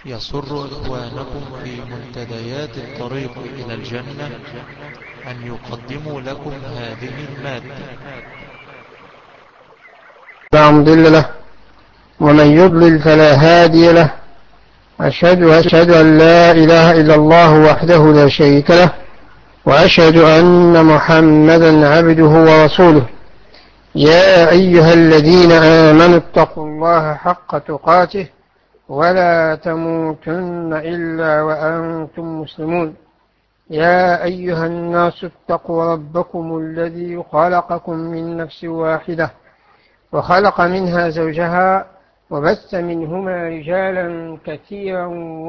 يسر إخوانكم في منتديات الطريق إلى الجنة أن يقدموا لكم هذه المادة. لا مضل له ومن يضلل فلا هادي له. أشهد أن لا إله إلا الله وحده لا شريك له، وأشهد أن محمدا عبده ورسوله. يا أيها الذين آمنوا اتقوا الله حق تقاته ولا تموتن إلا وأنتم مسلمون. يا أيها الناس اتقوا ربكم الذي خلقكم من نفس واحدة وخلق منها زوجها وبث منهما رجالا كثيرا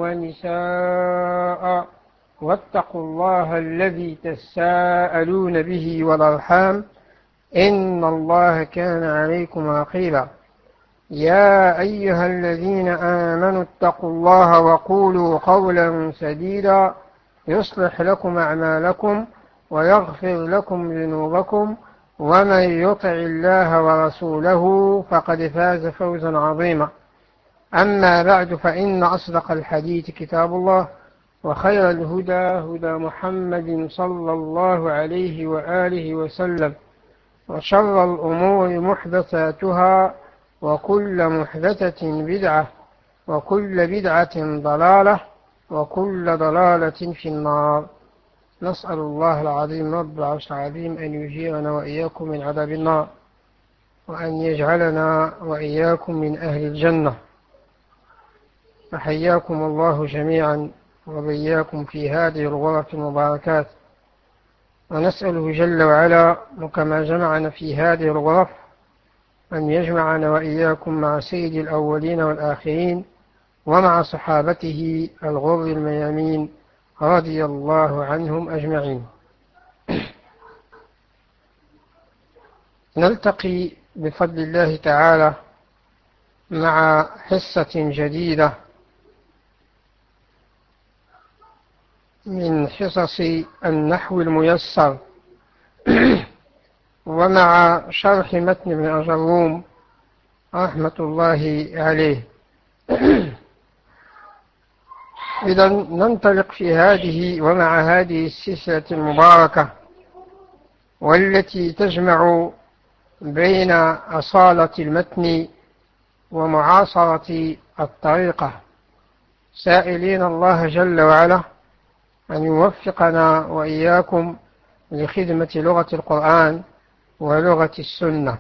ونساء، واتقوا الله الذي تساءلون به والأرحام إن الله كان عليكم رقيبا. يا أيها الذين آمنوا اتقوا الله وقولوا قولا سديدا يصلح لكم أعمالكم ويغفر لكم ذنوبكم، ومن يطع الله ورسوله فقد فاز فوزا عظيما. أما بعد، فإن أصدق الحديث كتاب الله، وخير الهدى هدى محمد صلى الله عليه وآله وسلم، وشر الأمور محدثاتها، وكل محدثة بدعة، وكل بدعة ضلالة، وكل ضلالة في النار. نسأل الله العظيم رب العرش العظيم أن يجيرنا وإياكم من عذاب النار، وأن يجعلنا وإياكم من أهل الجنة. فحياكم الله جميعا وبياكم في هذه الغرف المباركات، ونسأله جل وعلا كما جمعنا في هذه الغرف أن يجمعنا وإياكم مع سيد الأولين والآخرين ومع صحابته الغر الميامين رضي الله عنهم أجمعين. نلتقي بفضل الله تعالى مع حصة جديدة من حصص النحو الميسر ومع شرح متن ابن أجروم رحمة الله عليه. إذا ننطلق في هذه ومع هذه السلسلة المباركة، والتي تجمع بين أصالة المتن ومعاصرة الطريقة، سائلين الله جل وعلا أن يوفقنا وإياكم لخدمة لغة القرآن ولغة السنة.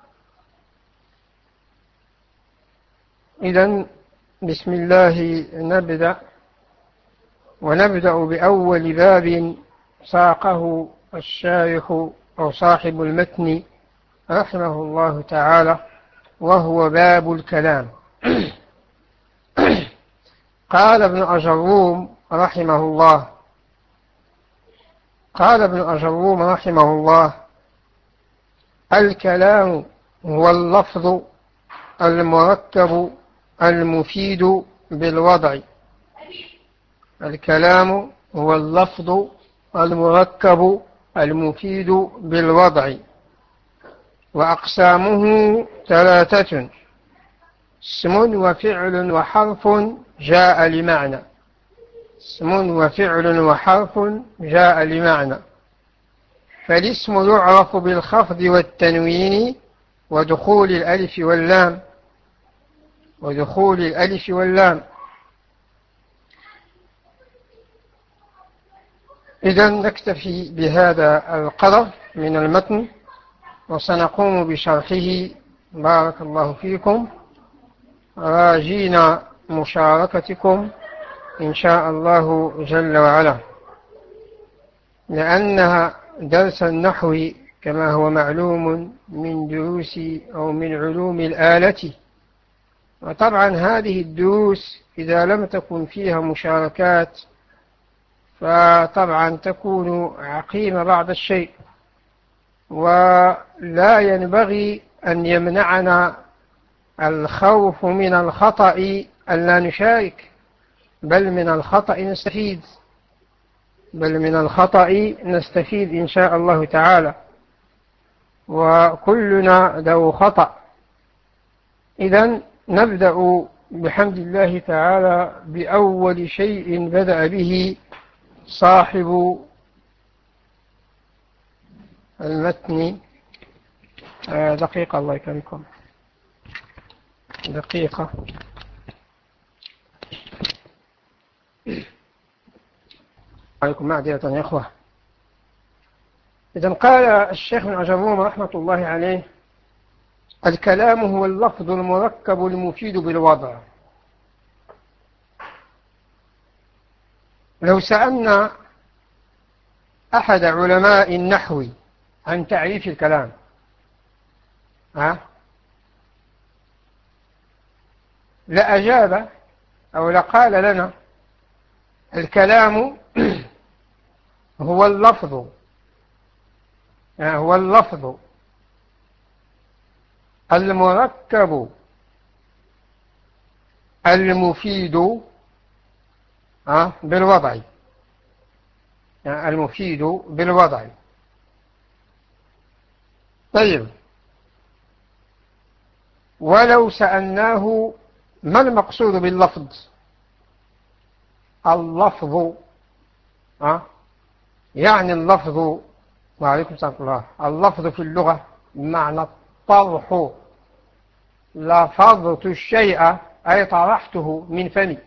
إذن بسم الله نبدأ، ونبدأ بأول باب ساقه الشارح أو صاحب المتن رحمه الله تعالى، وهو باب الكلام. قال ابن أجروم رحمه الله: الكلام هو اللفظ المركب المفيد بالوضع. الكلام هو اللفظ المركب المفيد بالوضع، وأقسامه ثلاثة: اسم وفعل وحرف جاء لمعنى. اسم وفعل وحرف جاء لمعنى. فالاسم يعرف بالخفض والتنوين ودخول الألف واللام. إذن نكتفي بهذا القدر من المتن، وسنقوم بشرحه بارك الله فيكم، راجين مشاركتكم إن شاء الله جل وعلا، لأنها درس النحو كما هو معلوم من دروس أو من علوم الآلة. وطبعا هذه الدروس إذا لم تكن فيها مشاركات فطبعا تكون عقيمة بعض الشيء، ولا ينبغي أن يمنعنا الخوف من الخطأ أن لا نشارك، بل من الخطأ نستفيد إن شاء الله تعالى، وكلنا ذو خطأ. إذن نبدأ بحمد الله تعالى بأول شيء بدأ به صاحب المتن. دقيقة الله يكرمكم، دقيقة. عليكم معذرة يا أخوة. إذن قال الشيخ ابن عجروم رحمة الله عليه: الكلام هو اللفظ المركب المفيد بالوضع. لو سألنا أحد علماء النحو عن تعريف الكلام لأجاب أو لقال لنا: الكلام هو اللفظ المركب المفيد بالوضع، المفيد بالوضع. طيب، ولو سألناه ما المقصود باللفظ؟ اللفظ يعني اللفظ، وعليكم السلام الله، اللفظ في اللغة بمعنى الطرح. لفظت الشيء أي طرحته من فمي.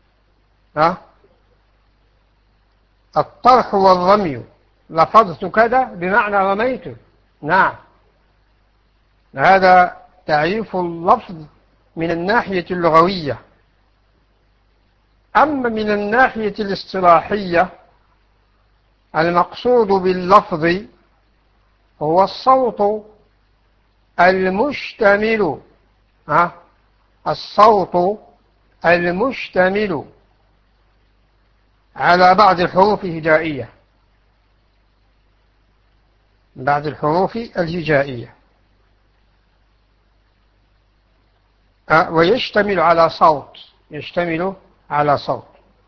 الطرح والرمي، لفظت كذا بمعنى رميته. نعم، هذا تعريف اللفظ من الناحية اللغوية. أما من الناحية الاصطلاحية، المقصود باللفظ هو الصوت المشتمل الصوت المشتمل على بعض الحروف الهجائية، بعض الحروف الهجائية، ويشتمل على صوت، يشتمل على صوت.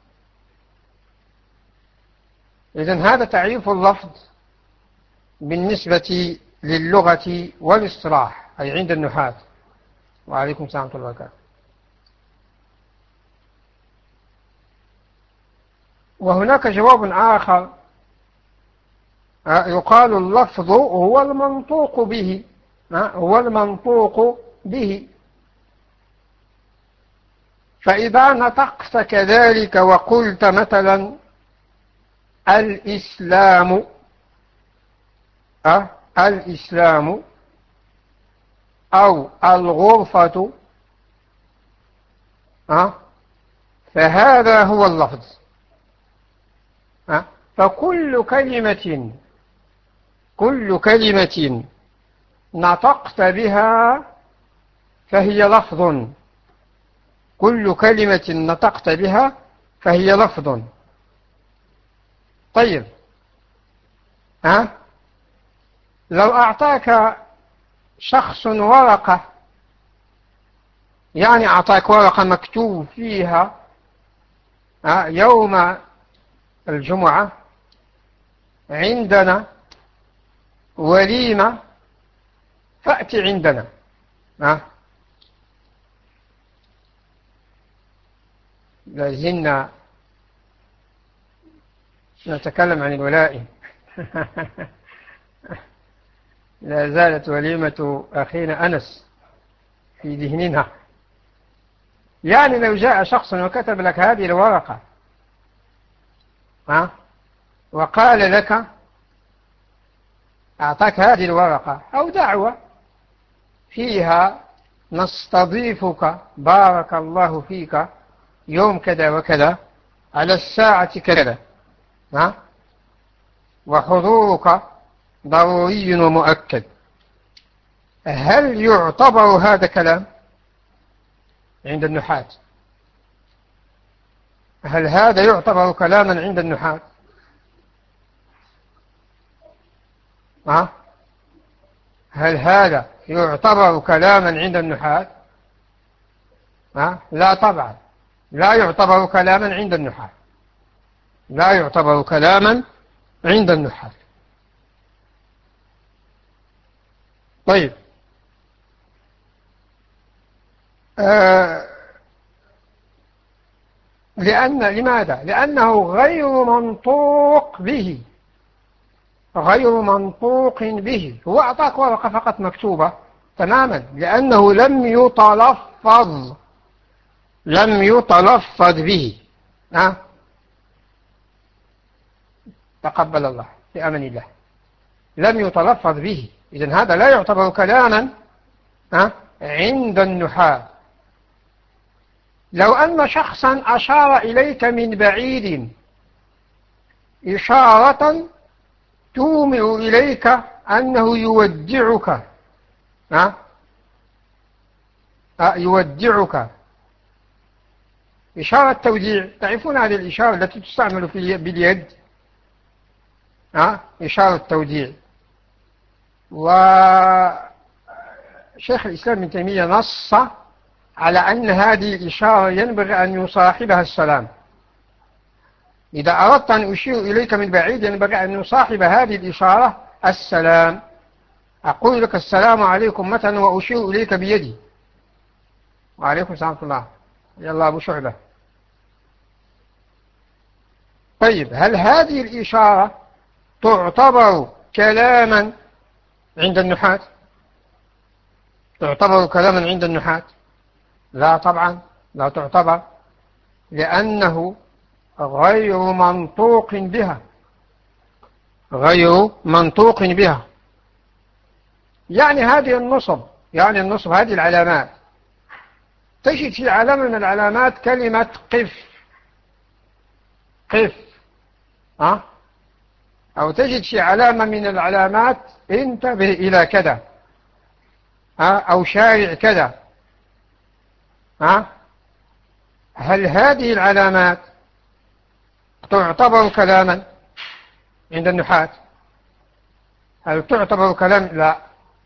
إذن هذا تعريف اللفظ بالنسبة للغة والاصطلاح، أي عند النحاة. وعليكم السلام ورحمة الله وبركاته. وهناك جواب آخر، يقال اللفظ هو المنطوق به، هو المنطوق به. فإذا نطقت كذلك وقلت مثلا الإسلام، الإسلام أو الغرفة، فهذا هو اللفظ. فكل كلمة نطقت بها فهي لفظ، كل كلمة نطقت بها فهي لفظ. طيب، لو أعطاك شخص ورقة، يعني أعطاك ورقة مكتوب فيها يوم الجمعة عندنا وليمة فأت عندنا، لازلنا نتكلم عن الولائم. لا زالت وليمة أخينا أنس في ذهننا. يعني لو جاء شخص وكتب لك هذه الورقة وقال لك، أعطاك هذه الورقة أو دعوة فيها نستضيفك بارك الله فيك يوم كذا وكذا على الساعة كذا، وحضورك ضروري ومؤكد، هل يعتبر هذا كلام عند النحاة؟ هل هذا يعتبر كلاما عند النحاة؟ هل هذا يعتبر كلاما عند النحاة؟ لا طبعا، لا يعتبر كلاما عند النحاة، لا يعتبر كلاما عند النحاة. طيب، لماذا؟ لأنه غير منطوق به، غير منطوق به. هو أعطاك ورقة فقط مكتوبة تماما، لأنه لم يتلفظ به. تقبل الله، في أمن الله. لم يتلفظ به، إذن هذا لا يعتبر كلاما عند النحاة. لو أن شخصا أشار إليك من بعيد إشارة تومئ إليك أنه يودعك، يودعك، إشارة توديع. تعرفون هذه الإشارة التي تستعمل باليد، إشارة توديع. وشيخ الإسلام ابن تيمية نص على أن هذه الإشارة ينبغي أن يصاحبها السلام. إذا أردت أن أشير إليك من بعيد ينبغي أن يصاحب هذه الإشارة السلام. أقول لك السلام عليكم مثلا وأشير إليك بيدي، وعليكم السلام ورحمة الله، يلا أبو شعبة. طيب، هل هذه الإشارة تعتبر كلاما عند النحاة؟ تعتبر كلاما عند النحاة؟ لا طبعا، لا تعتبر، لأنه غير منطوق بها، غير منطوق بها. يعني هذه النصب، هذه العلامات، تجد في علامة من العلامات كلمة قف، قف، أو تجد في علامة من العلامات انتبه إلى كذا، أو شارع كذا. هل هذه العلامات تعتبر كلاما عند النحاة؟ هل تعتبر كلام؟ لا.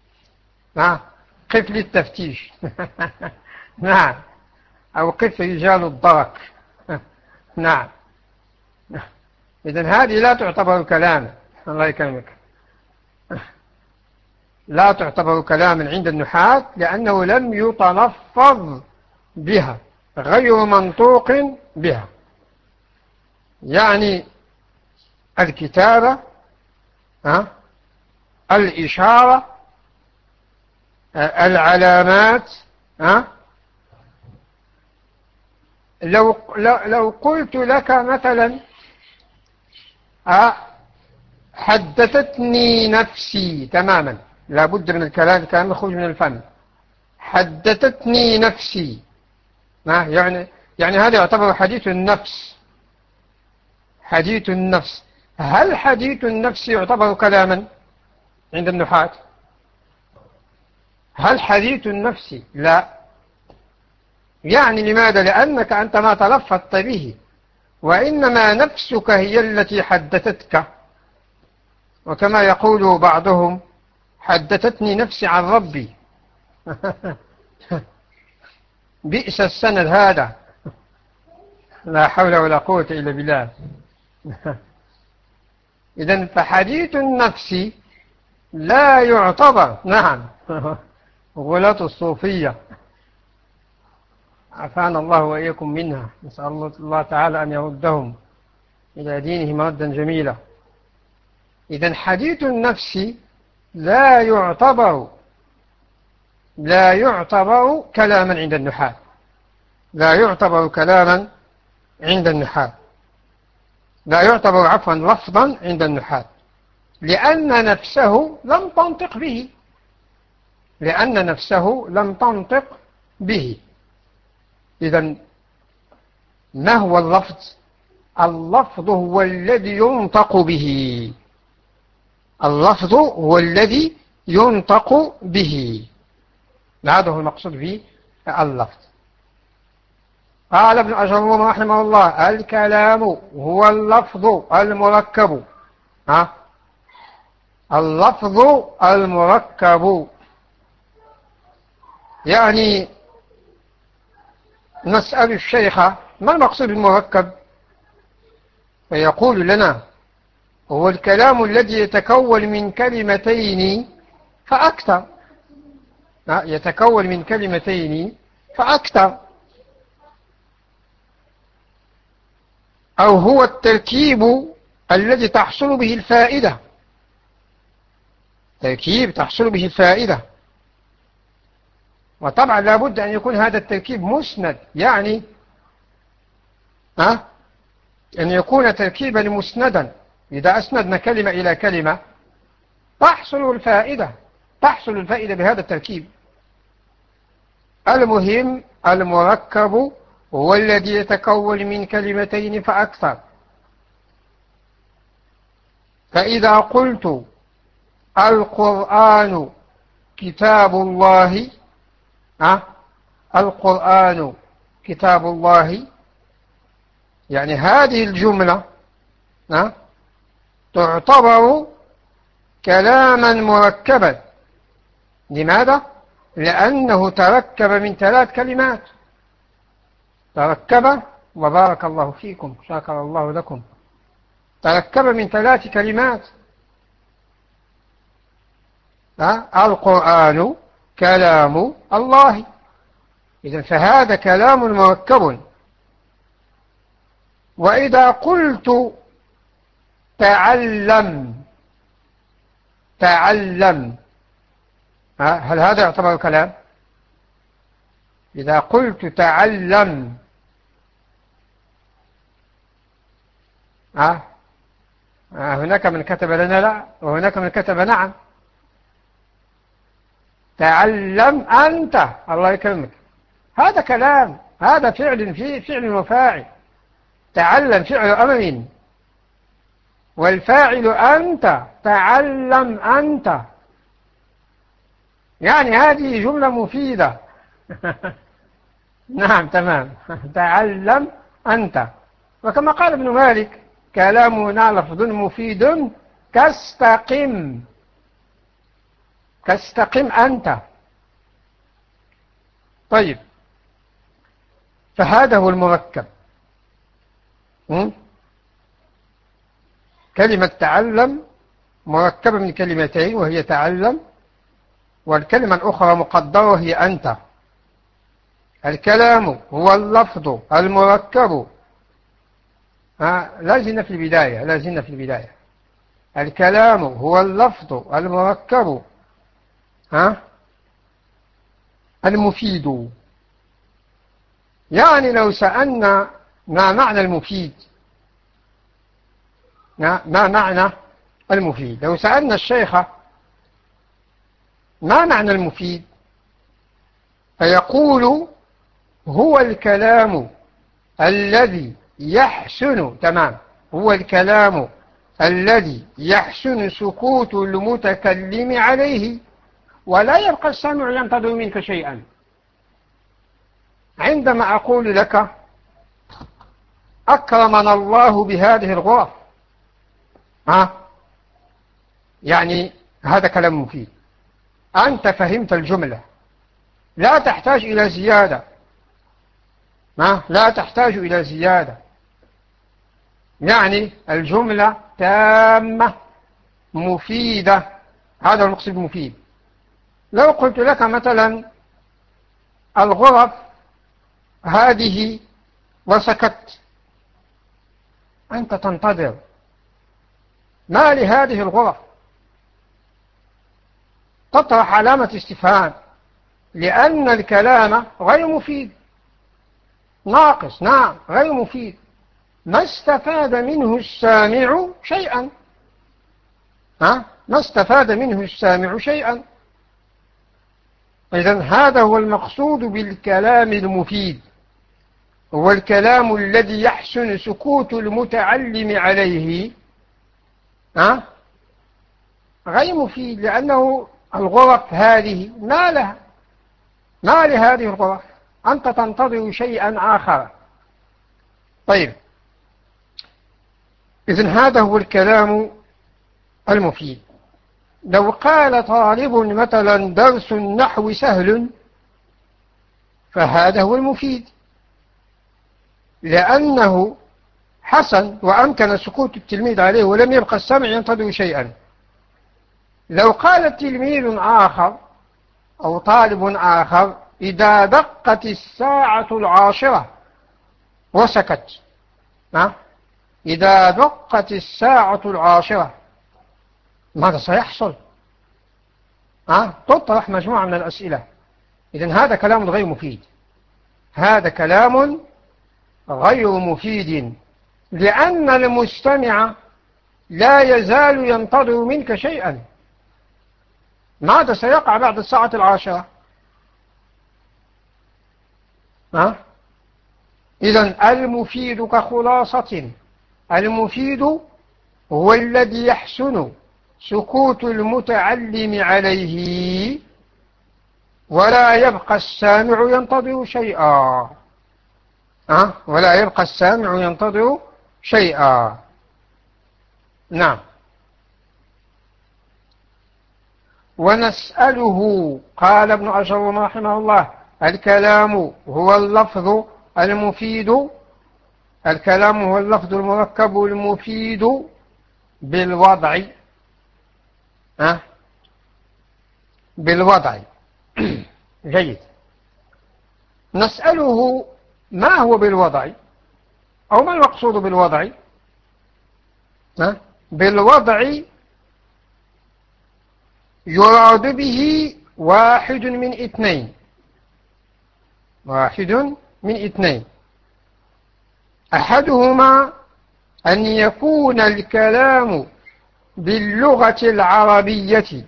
قف للتفتيش نعم، أو قف رجال الضرك نعم. إذن هذه لا تعتبر كلاما، الله يكرمك، لا تعتبر كلاما عند النحاة، لأنه لم يتلفظ بها، غير منطوق بها. يعني الكتابة، الإشارة، العلامات. لو قلت لك مثلا حدثتني نفسي، تماما لابد من الكلام يخرج من الفم. حدثتني نفسي، يعني هذا يعتبر حديث النفس، حديث النفس. هل حديث النفس يعتبر كلاما عند النحاة؟ هل حديث النفس؟ لا. يعني لماذا؟ لأنك أنت ما تلفظت به، وإنما نفسك هي التي حدثتك. وكما يقول بعضهم حدثتني نفسي عن ربي بئس السند هذا، لا حول ولا قوة إلا بالله إذن فحديث النفس لا يعتبر. نعم غلاة الصوفية عافانا الله وإياكم منها، نسأل الله تعالى أن يردهم إلى دينه مردا جميلا. إذن حديث النفس لا يعتبر كلاما عند النحاة، لا يعتبر كلاما عند النحاة، لا يعتبر عفوا لفظا عند النحاة، لأن نفسه لم تنطق به، لأن نفسه لم تنطق به. إذن ما هو اللفظ؟ اللفظ هو الذي ينطق به، اللفظ هو الذي ينطق به، هذا هو المقصود به اللفظ. قال ابن أجروم رحمه الله الكلام هو اللفظ المركب، اللفظ المركب. يعني نسأل الشيخ ما المقصود بالمركب، فيقول لنا هو الكلام الذي يتكون من كلمتين فأكثر، يتكون من كلمتين فأكثر. أو هو التركيب الذي تحصل به الفائدة، تركيب تحصل به الفائدة. وطبعا لابد أن يكون هذا التركيب مسند، يعني أن يكون تركيبا مسندا. إذا أسندنا كلمة إلى كلمة تحصل الفائدة بهذا التركيب. المهم المركب هو الذي يتكون من كلمتين فأكثر. فإذا قلت القرآن كتاب الله، القرآن كتاب الله، يعني هذه الجملة تعتبر كلاما مركبا. لماذا؟ لأنه تركب من 3 كلمات. تركب، وبارك الله فيكم، شكر الله لكم، تركب من 3 كلمات. القرآن كلام الله، إذن فهذا كلام مركب. وإذا قلت تعلم، هل هذا يعتبر كلام؟ إذا قلت تعلم، هناك من كتب لنا لا، وهناك من كتب نعم. تعلم أنت، الله يكرمك، هذا كلام، هذا فعل، فيه فعل وفاعل. تعلم فعل أمر، والفاعل أنت، تعلم أنت، يعني هذه جملة مفيدة. نعم تمام. تعلم أنت. وكما قال ابن مالك كلامنا لفظ مفيد كاستقم، كاستقم أنت. طيب، فهذا هو المركب. كلمة تعلم مركبة من كلمتين وهي تعلم، والكلمة الأخرى مقدرة وهي أنت. الكلام هو اللفظ المركب. لا زلنا في البداية. الكلام هو اللفظ المركب المفيد. يعني لو سألنا ما معنى المفيد، ما معنى المفيد، لو سألنا الشيخ ما معنى المفيد، فيقول هو الكلام الذي يحسن، تمام، هو الكلام الذي يحسن سكوت المتكلم عليه ولا يبقى السامع ينتظر منك شيئا. عندما أقول لك أكرمنا الله بهذه الغرف، يعني هذا كلام مفيد، أنت فهمت الجملة، لا تحتاج إلى زيادة، لا تحتاج إلى زيادة، يعني الجملة تامة مفيدة، هذا المقصد مفيد. لو قلت لك مثلا الغرف هذه وسكت، أنت تنتظر، ما لهذه الغرف، تطرح علامة استفهام، لأن الكلام غير مفيد، ناقص، نعم غير مفيد، ما استفاد منه السامع شيئا، ما استفاد منه السامع شيئا. إذن هذا هو المقصود بالكلام المفيد، هو الكلام الذي يحسن سكوت المتعلم عليه غير مفيد، لأنه الغرف هذه ما لها، ما لهذه الغرف، أنت تنتظر شيئا آخر. طيب، إذن هذا هو الكلام المفيد. لو قال طالب مثلا درس النحو سهل، فهذا هو المفيد، لأنه حسن وأمكن سكوت التلميذ عليه ولم يبقى السامع ينتظر شيئا. لو قال تلميذ آخر أو طالب آخر إذا دقت الساعة 10 وسكت، إذا دقت الساعة 10 ماذا سيحصل؟ تطرح مجموعة من الأسئلة. إذن هذا كلام غير مفيد، هذا كلام غير مفيد، لأن المستمع لا يزال ينتظر منك شيئا. ماذا سيقع بعد الساعة 10؟ إذن المفيد كخلاصة، المفيد هو الذي يحسن سكوت المتعلم عليه ولا يبقى السامع ينتظر شيئا. ولا يبقى السامع ينتظر شيئا. نعم. ونسأله، قال ابن أشرم رحمه الله: الكلام هو اللفظ المفيد، الكلام هو اللفظ المركب المفيد بالوضع. بالوضع. جيد. نسأله ما هو بالوضع، أو ما المقصود بالوضع؟ بالوضع يراد به واحد من اثنين. واحد من اثنين: أحدهما أن يكون الكلام باللغة العربية،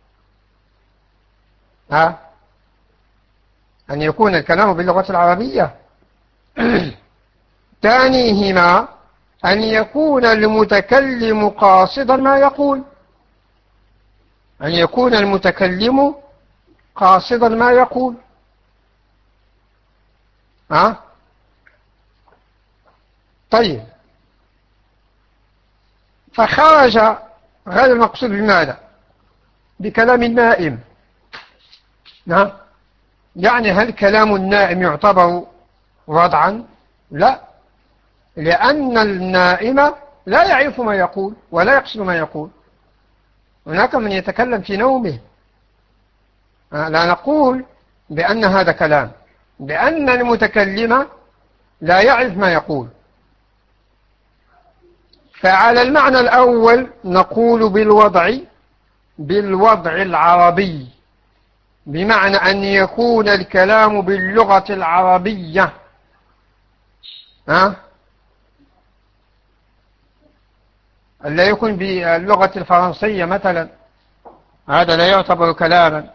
أن يكون الكلام باللغة العربية. ثانيهما أن يكون المتكلم قاصدا ما يقول، أن يكون المتكلم قاصدا ما يقول. طيب، فخرج غير المقصود بماذا؟ بكلام النائم. يعني هل كلام النائم يعتبر وضعا؟ لا، لأن النائم لا يعرف ما يقول ولا يقصد ما يقول. هناك من يتكلم في نومه، لا نقول بأن هذا كلام، لأن المتكلم لا يعرف ما يقول. فعلى المعنى الأول نقول بالوضع العربي، بمعنى أن يكون الكلام باللغة العربية. لا يكون باللغة الفرنسية مثلا، هذا لا يعتبر كلاما.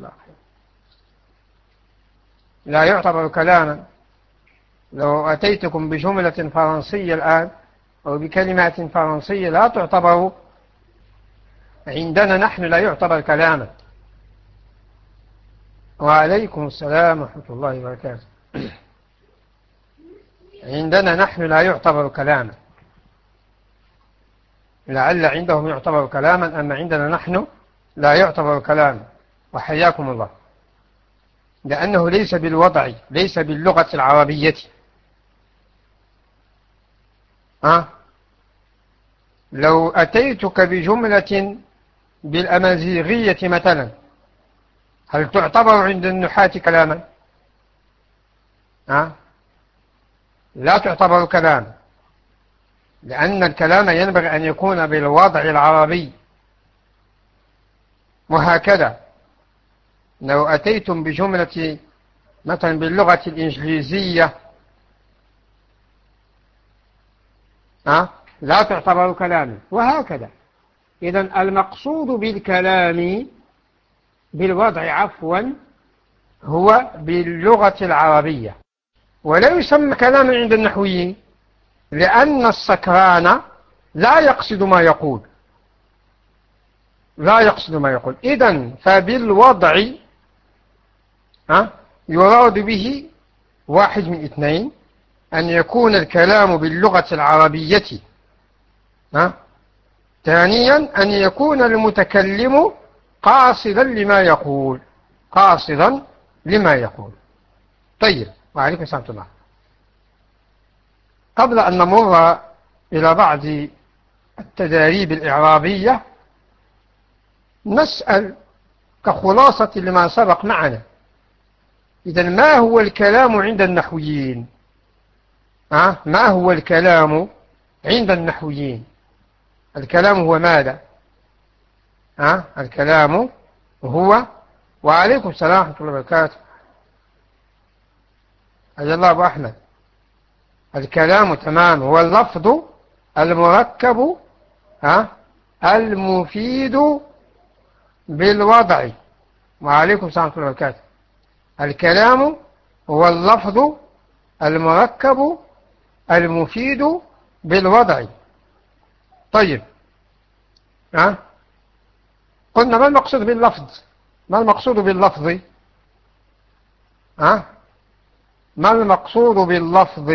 لا يعتبر كلاما. لو أتيتكم بجملة فرنسية الآن أو بكلمات فرنسية لا تعتبر عندنا نحن، لا يعتبر كلاما. وعليكم السلام ورحمة الله وبركاته. عندنا نحن لا يعتبر كلاما، لعل عندهم يعتبر كلاما، أما عندنا نحن لا يعتبر كلاما. وحياكم الله. لأنه ليس بالوضع، ليس باللغة العربية. لو أتيتك بجملة بالأمازيغية مثلا، هل تعتبر عند النحاة كلاما؟ لا تعتبر كلاما، لأن الكلام ينبغي أن يكون بالوضع العربي. وهكذا لو أتيتم بجملة مثلا باللغة الإنجليزية لا تعتبر كلاما، وهكذا. إذن المقصود بالكلام بالوضع هو باللغة العربية، ولا يسمى كلاما عند النحويين، لأن السكران لا يقصد ما يقول، لا يقصد ما يقول. إذن فبالوضع يراد به واحد من اثنين: أن يكون الكلام باللغة العربية. ثانيا أن يكون المتكلم قاصدا لما يقول، قاصدا لما يقول. طيب، وعليكم السلام ورحمة الله. قبل أن نمر إلى بعض التداريب الإعرابية، نسأل كخلاصة لما سبق معنا: إذن ما هو الكلام عند النحويين؟ ما هو الكلام عند النحويين. الكلام هو ماذا؟ الكلام هو، وعليكم السلام ورحمة الله وبركاته، أجل الله أبو أحمد. الكلام تمام هو اللفظ المركب المفيد بالوضع. وعليكم السلام ورحمة الله وبركاته. الكلام هو اللفظ المركب المفيد بالوضع. طيب، قلنا ما المقصود باللفظ؟ ما المقصود باللفظ؟ ما المقصود باللفظ؟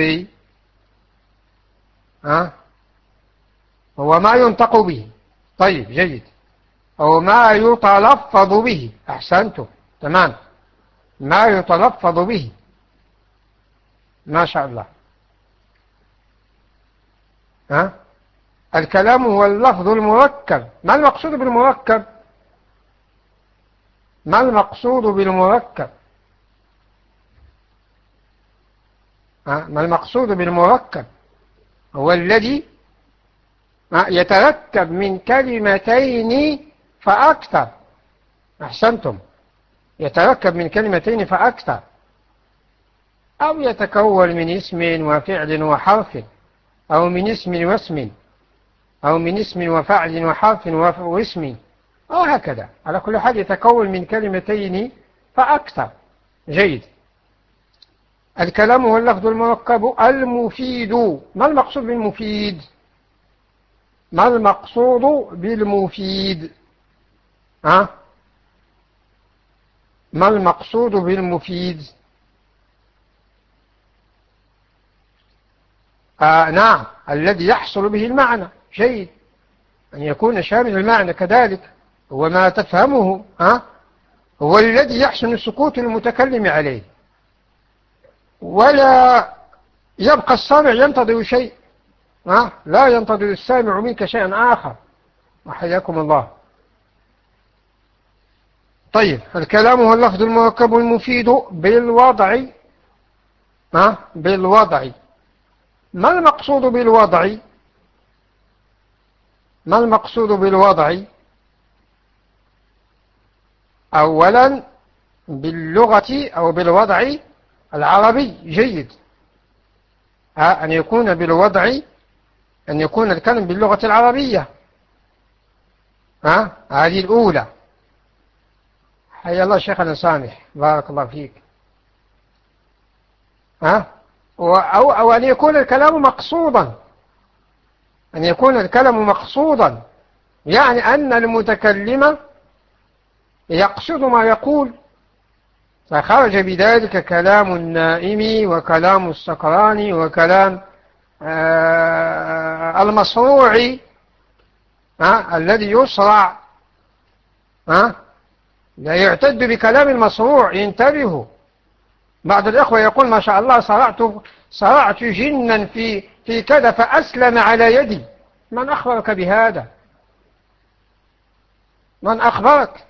هو ما ينطق به. طيب، جيد. أو ما يتلفظ به. أحسنتم، تمام، ما يتلفظ به، ما شاء الله. الكلام هو اللفظ المركب. ما المقصود بالمركب؟ ما المقصود بالمركب؟ ما المقصود بالمركب؟ هو الذي يتركب من كلمتين فأكثر. أحسنتم، يتركب من كلمتين فأكثر، أو يتكون من اسم وفعل وحرف، أو من اسم واسم، أو من اسم وفعل وحرف واسم، أو هكذا. على كل حال يتكون من كلمتين فأكثر. جيد. الكلام هو اللفظ المركب المفيد. ما المقصود بالمفيد؟ ما المقصود بالمفيد؟ ما المقصود بالمفيد؟ نعم، الذي يحصل به المعنى. جيد، أن يكون شامل المعنى كذلك، هو ما تفهمه. هو الذي يحسن سكوت المتكلم عليه، ولا يبقى السامع ينتظر شيء. لا ينتظر السامع منك شيئا آخر. وحياكم الله. طيب، الكلام هو اللفظ المركب المفيد بالوضع. بالوضع. ما المقصود بالوضع؟ ما المقصود بالوضع؟ أولا باللغة أو بالوضع العربي. جيد. أن يكون بالوضع، أن يكون الكلام باللغة العربية. هذه الأولى. حيا الله شيخنا سامح، بارك الله فيك. أو أن يكون الكلام مقصودا. أن يكون الكلام مقصودا، يعني أن المتكلم يقصد ما يقول، فخرج بذلك كلام النائم وكلام السكران وكلام المصروع الذي يصرع. لا يعتد بكلام المصروع. ينتبهوا. بعض الإخوة يقول ما شاء الله صرعت جنا في كذا فأسلم على يدي. من أخبرك بهذا؟ من أخبرك؟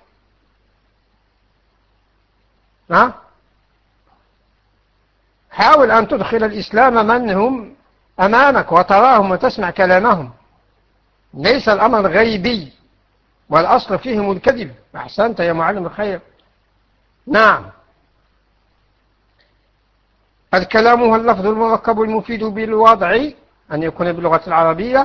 حاول أن تدخل الإسلام من هم أمامك وتراهم وتسمع كلامهم. ليس الأمر غيبي، والأصل فيهم الكذب. أحسنت يا معلم الخير. نعم. الكلام هو اللفظ المركب المفيد بالوضع، أن يكون باللغة العربية،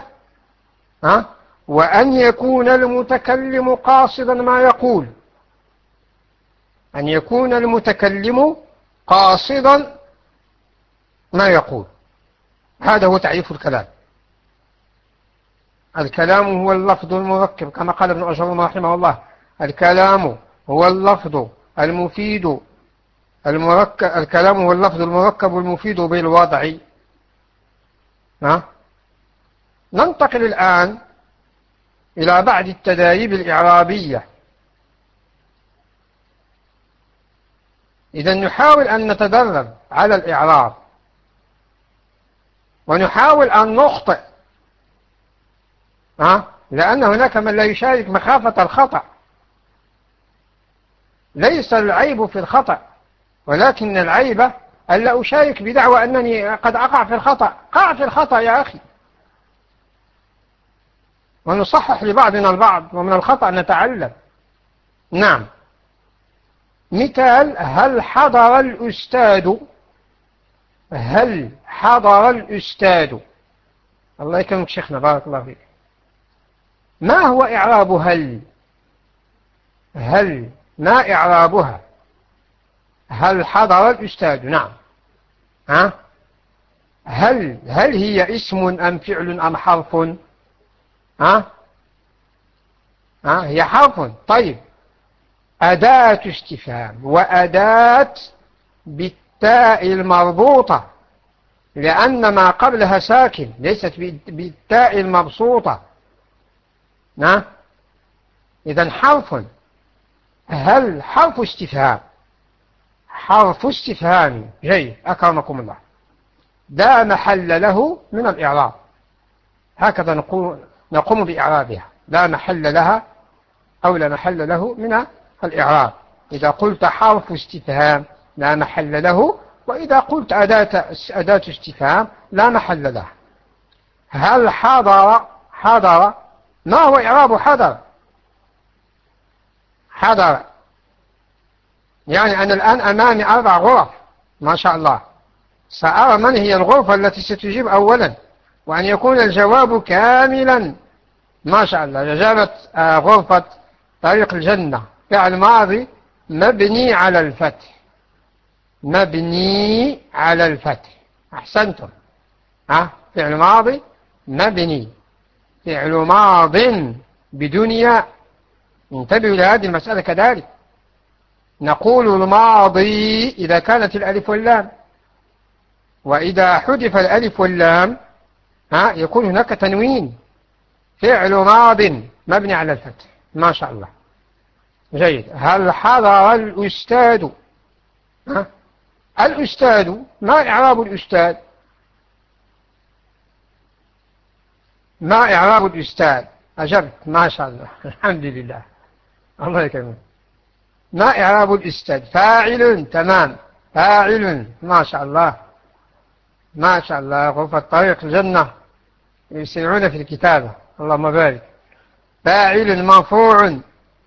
وأن يكون المتكلم قاصدا ما يقول. أن يكون المتكلم قاصدا ما يقول. هذا هو تعريف الكلام. الكلام هو اللفظ المركب، كما قال ابن أجرم رحمه الله: الكلام هو اللفظ المفيد المركب. الكلام هو اللفظ المركب المفيد بالوضع. ننتقل الآن إلى بعض التدريب الإعرابية. إذا نحاول أن نتدرب على الإعراب، ونحاول أن نخطئ، لأن هناك من لا يشارك مخافة الخطأ. ليس العيب في الخطأ، ولكن العيب أن لا أشارك بدعوى أنني قد أقع في الخطأ. قع في الخطأ يا أخي، ونصحح لبعضنا البعض، ومن الخطأ نتعلم. نعم. مثال: هل حضر الأستاذ؟ هل حضر الأستاذ؟ الله يكرمك شيخنا، بارك الله فيك. ما هو إعراب هل؟ هل ما إعرابها؟ هل حضر الأستاذ؟ نعم. هل هي اسم أم فعل أم حرف؟ هي حرف. طيب، أداة استفهام، وأداة بالتاء المربوطة، لأن ما قبلها ساكن، ليست بالتاء المبسوطة. إذن حرف. هل حرف استفهام، حرف استفهام. جيد، أكرمكم الله. لا محل له من الإعراب، هكذا نقوم بإعرابها. لا محل لها أو لا محل له من الإعراب. إذا قلت حرف استفهام لا محل له، وإذا قلت أداة استفهام لا محل لها. هل حضر؟ حضر ما هو إعراب حضر؟ حضر يعني أنا الآن أمامي 4 غرف ما شاء الله، سأرى من هي الغرفة التي ستجيب أولا، وأن يكون الجواب كاملا. ما شاء الله، أجابت غرفة طريق الجنة، فعل ماضي مبني على الفتح. مبني على الفتح، أحسنتم. فعل ماضي مبني، فعل ماض بدون ياء. انتبهوا لهذه المسألة كذلك. نقول الماضي إذا كانت الألف واللام، وإذا حذف الألف واللام يكون هناك تنوين. فعل ماض مبني على الفتح. ما شاء الله، جيد. هل حضر الأستاذ؟ الأستاذ ما إعراب الأستاذ؟ ما إعراب الأستاذ؟ أجبت، ما شاء الله، الحمد لله، الله يكرمك. ما إعراب الأستاذ؟ فاعل. تمام، فاعل. ما شاء الله، ما شاء الله. غرفة طريق الجنة يسرعون في الكتابة، اللهم بارك. فاعل مرفوع،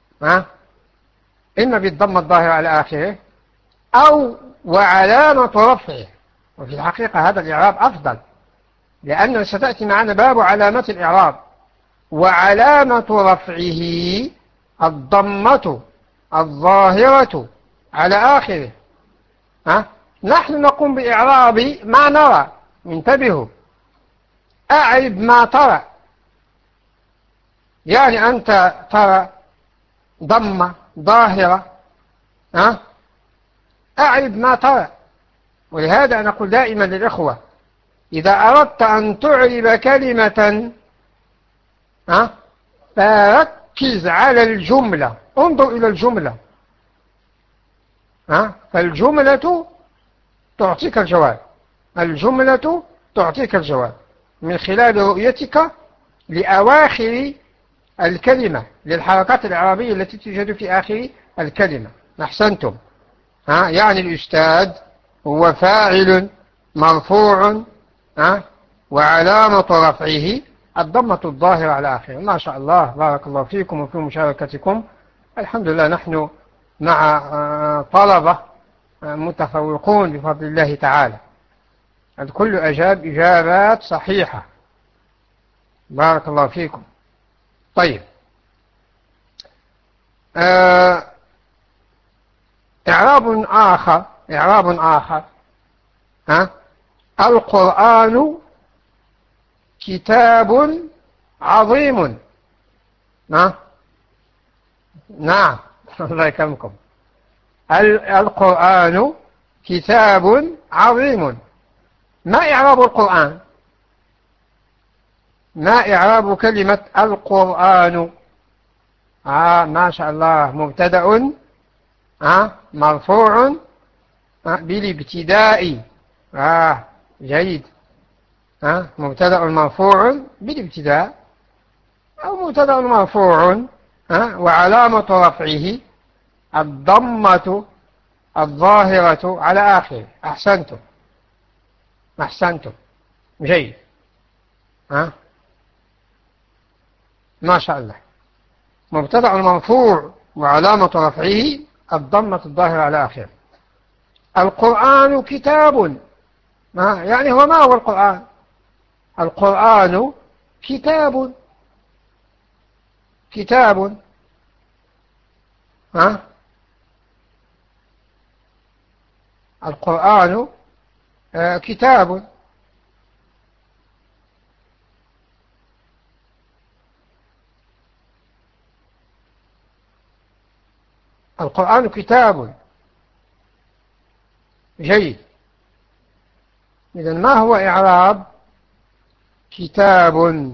إما بالضمة الظاهرة على آخره أو وعلامة رفعه. وفي الحقيقة هذا الإعراب أفضل، لأنه ستأتي معنا باب علامة الإعراب. وعلامة رفعه الضمة الظاهرة على آخره. نحن نقوم بإعراب ما نرى. انتبهوا، أعرب ما ترى. يعني أنت ترى ضمة ظاهرة، أعرب ما ترى. ولهذا نقول دائما للإخوة: إذا أردت أن تعرب كلمة فركز على الجملة، انظر إلى الجملة، فالجملة تعطيك الجواب. الجملة تعطيك الجواب من خلال رؤيتك لأواخر الكلمة، للحركات الإعرابية التي توجد في آخر الكلمة. أحسنتم. يعني الأستاذ هو فاعل مرفوع، وعلامة رفعه الضمة الظاهرة على آخره. ما شاء الله، بارك الله فيكم وفي مشاركتكم. الحمد لله، نحن مع طلبة متفوقون بفضل الله تعالى. الكل أجاب إجابات صحيحة، بارك الله فيكم. طيب، إعراب آخر. القرآن كتاب عظيم. نعم، الله يكرمكم. القرآن كتاب عظيم. ما إعراب القرآن؟ ما إعراب كلمة القرآن؟ ما شاء الله، مبتدأ مرفوع بالابتداء. جيد. مبتدأ مرفوع بالابتداء، أو مبتدأ مرفوع وعلامة رفعه الضمة الظاهرة على آخره. أحسنتم، أحسنتم، جيد. ما شاء الله. مبتدأ مرفوع وعلامة رفعه الضمة الظاهرة على آخره. القرآن كتاب، يعني ما هو القرآن؟ القرآن كتاب. كتاب القرآن كتاب. القرآن كتاب. جيد. إذن ما هو إعراب كتاب؟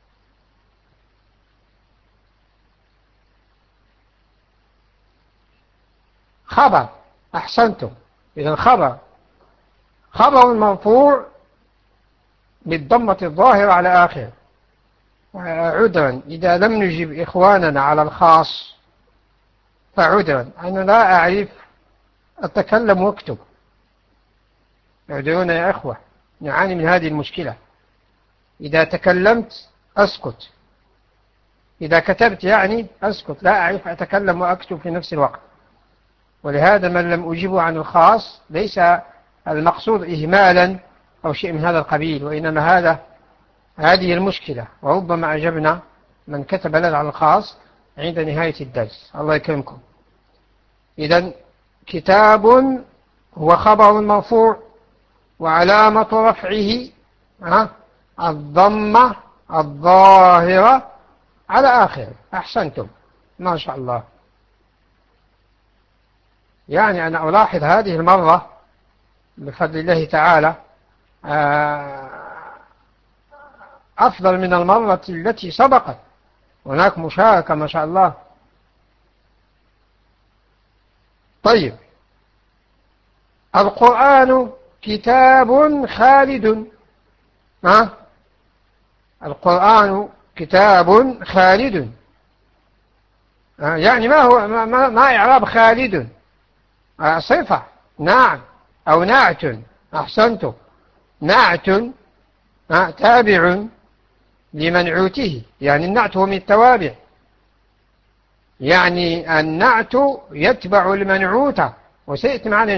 خبر. أحسنتم. إذن خبر مرفوع بالضمة الظاهرة على آخر. عذرا إذا لم نجب إخواننا على الخاص فعذرا أنا لا أعرف أتكلم واكتب. اعذرونا يا إخوة، نعاني من هذه المشكلة. إذا تكلمت أسكت، إذا كتبت يعني أسكت، لا أعرف أتكلم وأكتب في نفس الوقت. ولهذا من لم أجيبه عن الخاص ليس المقصود إهمالا أو شيء من هذا القبيل، وإنما هذه المشكلة. وربما أجبنا من كتب لنا عن الخاص عند نهاية الدرس. الله يكرمكم. إذن كتاب هو خبر مرفوع وعلامة رفعه الضمة الظاهرة على آخر. أحسنتم ما شاء الله. يعني أنا ألاحظ هذه المرة بفضل الله تعالى أفضل من المرة التي سبقت. هناك مشاركة ما شاء الله. طيب، القرآن كتاب خالد. القرآن كتاب خالد. يعني ما هو ما إعراب خالد؟ صفة. نعم، أو نعت. أحسنتم. نعت تابع لمنعوته، يعني النعت هو من التوابع، يعني النعت يتبع المنعوت. وسيأتي معنا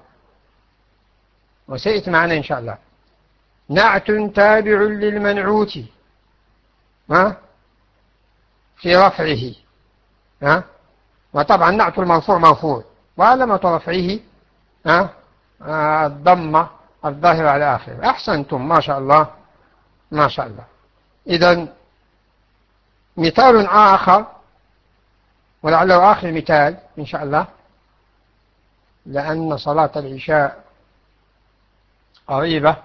إن شاء الله. نعت تابع للمنعوت في رفعه. وطبعا نعت المرفوع مرفوع وعلامة رفعه الضمة الظاهرة على آخره. أحسنتم ما شاء الله ما شاء الله. إذن مثال آخر، ولعله آخر مثال إن شاء الله لأن صلاة العشاء قريبة.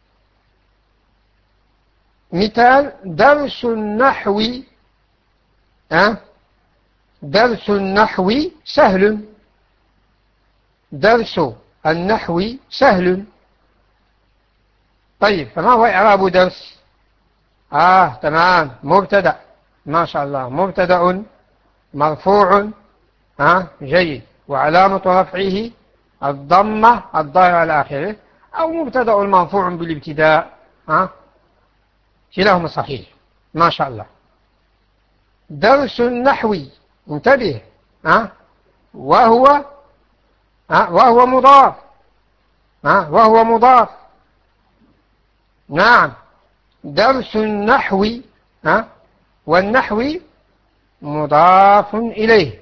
مثال درس النحو. درس النحو سهل. درس النحو سهل. طيب، فما هو إعراب درس؟ تمام، مبتدأ. ما شاء الله، مبتدأ مرفوع. جيد. وعلامة رفعه الضمة الظاهرة على آخره، أو مبتدأ مرفوع بالابتداء. كلاهما صحيح. ما شاء الله. درس النحو، انتبه، وهو مضاف. وهو مضاف. نعم، درس النحو والنحو مضاف إليه.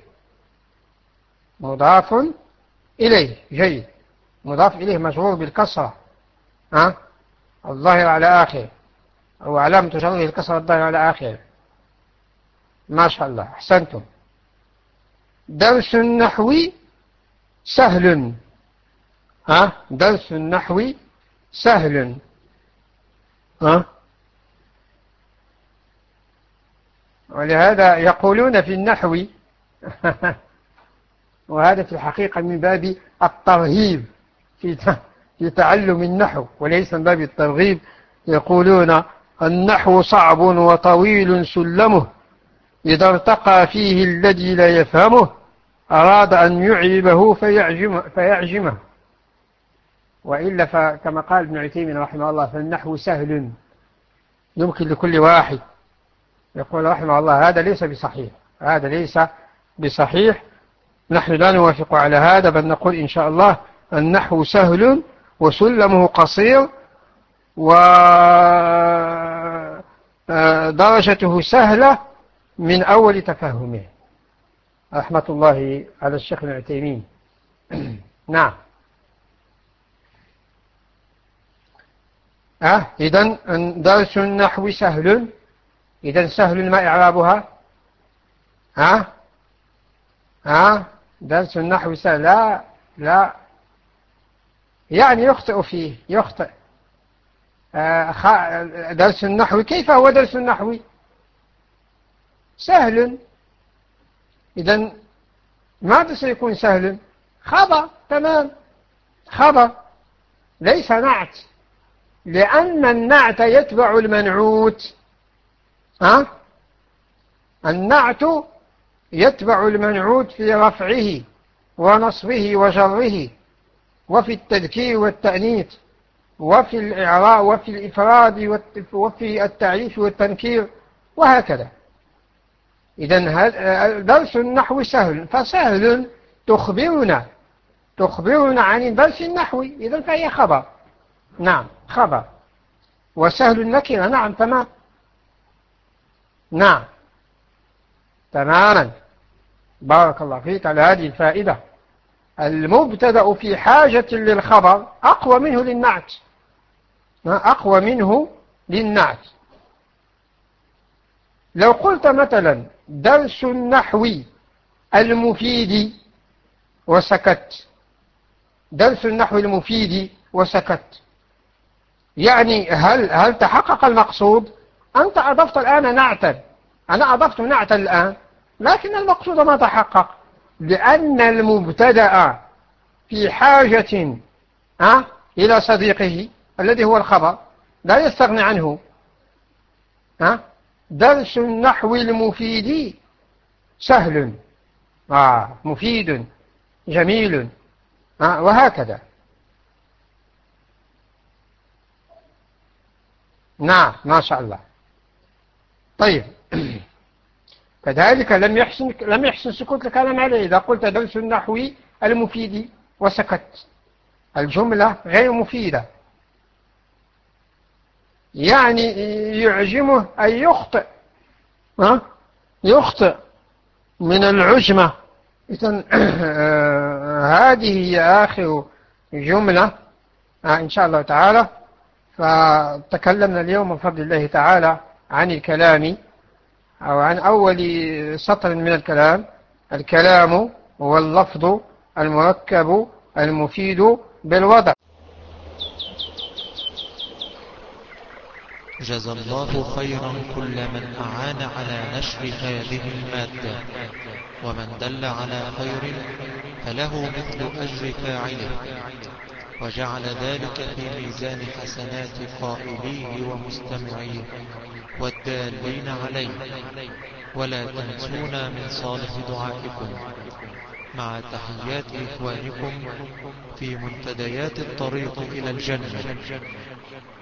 مضاف إليه. جيد. مضاف إليه مشغول بالكسرة الظاهر على آخر، أو علامة شغله الكسرة الظاهر على آخر. ما شاء الله، أحسنتم. درس النحو سهل. درس النحو سهل. ولهذا يقولون في النحو وهذا في الحقيقة من باب الترهيب في تعلم النحو وليس من باب الترغيب. يقولون النحو صعب وطويل سلمه، إذا ارتقى فيه الذي لا يفهمه أراد أن يعيبه فيعجمه. وإلا فكما قال ابن عثيمين رحمه الله فالنحو سهل يمكن لكل واحد يقول رحمه الله هذا ليس بصحيح، هذا ليس بصحيح. نحن لا نوافق على هذا، بل نقول إن شاء الله النحو سهل وسلمه قصير ودرجته سهلة من أول تفهمه. رحمة الله على الشيخ ابن عثيمين. نعم. إذن درس النحو سهل. إذن سهل ما إعرابها؟ درس النحو سهل. لا يعني يخطئ فيه، يخطئ. درس النحو كيف هو درس النحو؟ سهل. إذن ماذا سيكون سهل؟ خبر. تمام، خبر ليس نعت، لأن النعت يتبع المنعوت. النعت يتبع المنعوت في رفعه ونصبه وجره، وفي التذكير والتأنيث، وفي الإعراء، وفي الإفراد، وفي التعريف والتنكير، وهكذا. إذن درس النحو سهل، فسهل تخبرنا عن درس النحو، إذن فهي خبر. نعم، خبر. وسهل النكرة. نعم، تمام. نعم، تماما. بارك الله فيك على هذه الفائدة. المبتدأ في حاجة للخبر أقوى منه للنعت، أقوى منه للنعت. لو قلت مثلا درس النحو المفيد وسكت، درس النحو المفيد وسكت، يعني هل تحقق المقصود؟ أنت أضفت الآن نعتا، أنا أضفت نعتا الآن، لكن المقصود ما تحقق، لأن المبتدأ في حاجة إلى صديقه الذي هو الخبر، لا يستغني عنه. درس النحو المفيد سهل، مفيد، جميل، وهكذا. نعم، ما شاء الله. طيب، كذلك لم يحسن سكوت الكلام عليه. إذا قلت درس النحو المفيد وسكت، الجملة غير مفيدة، يعني يعجمه أن يخطئ من العجمة. إذن هذه هي آخر جملة إن شاء الله تعالى. فتكلمنا اليوم بفضل الله تعالى عن الكلام، أو عن أول سطر من الكلام. الكلام هو اللفظ المركب المفيد بالوضع. جزى الله خيرا كل من أعان على نشر هذه المادة، ومن دل على خير فله مثل أجر فاعله، وجعل ذلك في ميزان حسنات قائليه ومستمعيه والدالين عليه. ولا تنسونا من صالح دعائكم، مع تحيات إخوانكم في منتديات الطريق إلى الجنة.